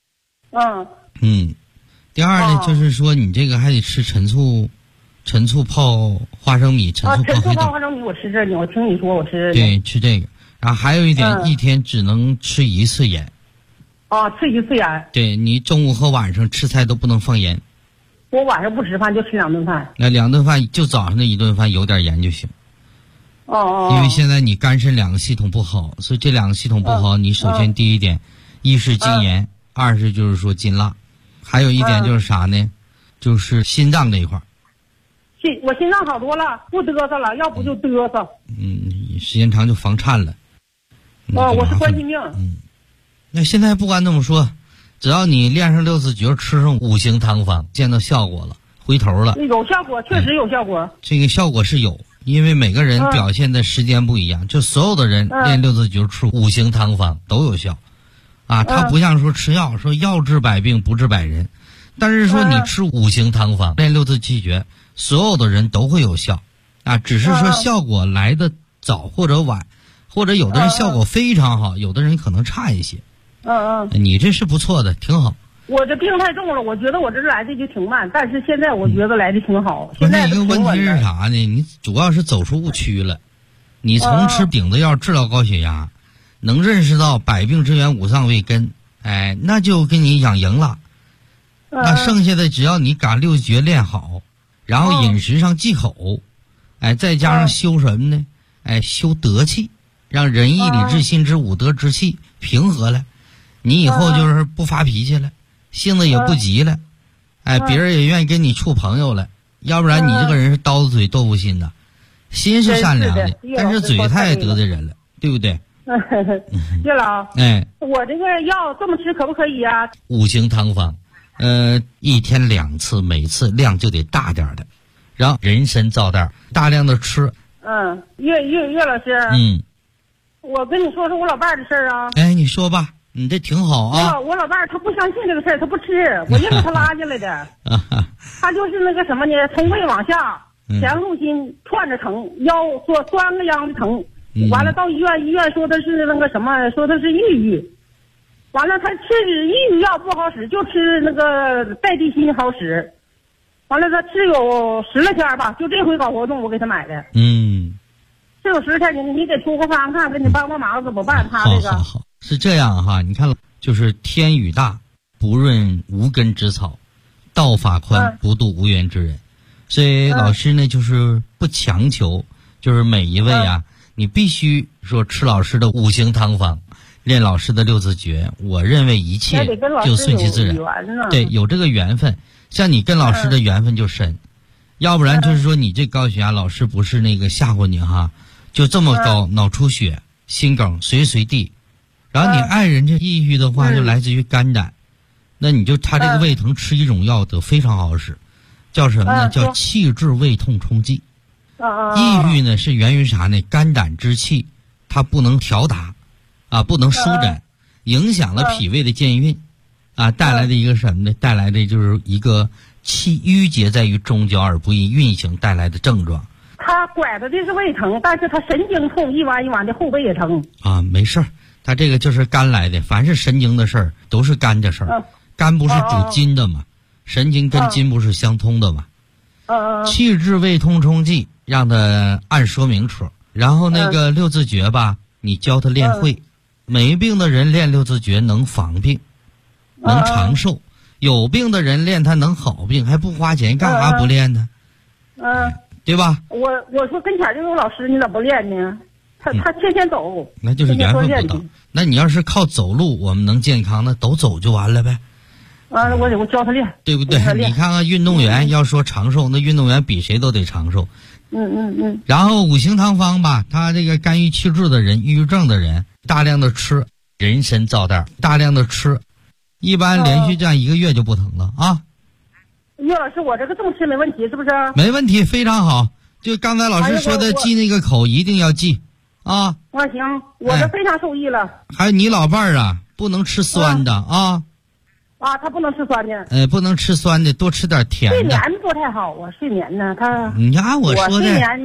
第二呢，就是说你这个还得吃陈醋泡花生米，陈醋泡花生米我吃这个，我听你说我吃。 对，吃这个。然后还有一点，一天只能吃1次盐。 吃1次盐。对， 你中午和晚上吃菜都不能放盐。 我晚上不吃饭，就吃2顿饭。 那2顿饭就早上那1顿饭有点盐就行。因为现在你肝肾2个系统不好，所以这2个系统不好，你首先第一点，一是禁盐，二是就是说禁辣，还有一点就是啥呢？就是心脏这一块。 我心脏好多了，不嘚瑟了，要不就嘚瑟。 时间长就房颤了。 我是冠心病。 那现在不管怎么说，只要你练上6字诀，吃上五行汤方，见到效果了，回头了。 有效果，确实有效果。 这个效果是有， 因为每个人表现的时间不一样，就所有的人练六字诀吃五行汤方都有效，啊，它不像说吃药，说药治百病不治百人，但是说你吃五行汤方练六字气诀，所有的人都会有效，啊，只是说效果来的早或者晚，或者有的人效果非常好，有的人可能差一些。你这是不错的，挺好。 我这病太重了，我觉得我这来的就挺慢，但是现在我觉得来的挺好。现在一个问题是啥呢？你主要是走出误区了。你从吃顶子药治疗高血压，能认识到百病之源五脏为根，哎，那就给你养赢了。那剩下的只要你把六诀练好，然后饮食上忌口，哎，再加上修什么呢？哎，修德气，让仁义礼智信之五德之气平和了，你以后就是不发脾气了。性子也不急了，哎，别人也愿意跟你处朋友了，要不然你这个人是刀子嘴豆腐心的，心是善良的，但是嘴太得罪人了，对不对？ 岳老， 哎， 我这个药这么吃可不可以啊？ 五行汤方，一天2次，每次量就得大点的，然后人参皂袋大量的吃。 岳老师，我跟你说说我老伴儿的事儿啊。 哎，你说吧。你这挺好啊！ 我老伴儿他不相信这个事儿，他不吃，我硬给他拉进来的。他就是那个什么呢？从胃往下，前后心串着疼，腰说酸个秧子疼。完了到医院说他是那个什么，说他是抑郁。完了他吃抑郁药不好使，就吃那个代地心好使。完了他吃有10来天吧，就这回搞活动我给他买的。吃有10天，你给出个方看，给你帮忙怎么办？他这个。 好。是这样哈，你看，就是天雨大，不润无根之草；道法宽，不渡无缘之人。所以老师呢，就是不强求，就是每一位啊，你必须说吃老师的五行汤方，练老师的六字诀。我认为一切就顺其自然。对，有这个缘分，像你跟老师的缘分就深，要不然就是说你这高血压，老师不是那个吓唬你哈，就这么高，脑出血、心梗随地。然后你爱人这抑郁的话，就来自于肝胆，那你就他这个胃疼吃一种药得非常好使，叫什么呢？叫气滞胃痛冲剂。抑郁呢是源于啥呢？肝胆之气它不能调达，啊，不能舒展，影响了脾胃的健运，啊，带来的一个什么呢？带来的就是一个气郁结在于中焦而不易运行带来的症状。 他拐的是胃疼，但是他神经痛，一弯一弯的后背也疼。 啊，没事儿。他这个就是肝来的，凡是神经的事儿都是肝的事儿。肝不是主筋的嘛，神经跟筋不是相通的嘛。气滞胃痛冲剂让他按说明处，然后那个六字诀吧，你教他练会。没病的人练六字诀能防病，能长寿；有病的人练他能好病，还不花钱，干啥不练呢？对吧？ 我说跟前就有老师，你咋不练呢？他天天走， 那就是缘分不到。那你要是靠走路我们能健康，那都走就完了呗。 我教他练， 对不对？你看看运动员要说长寿，那运动员比谁都得长寿。然后五行汤方吧，他这个肝郁气滞的人、抑郁症的人，大量的吃人参皂袋，大量的吃，一般连续这样1个月就不疼了啊。 岳老师，我这个这么吃没问题是不是？ 没问题，非常好。就刚才老师说的记那个口一定要记。啊， 行，我这非常受益了。 还有你老伴儿啊，不能吃酸的啊。 他不能吃酸的。 不能吃酸的，多吃点甜的。 睡眠不太好啊，睡眠呢，他。 你按我说的。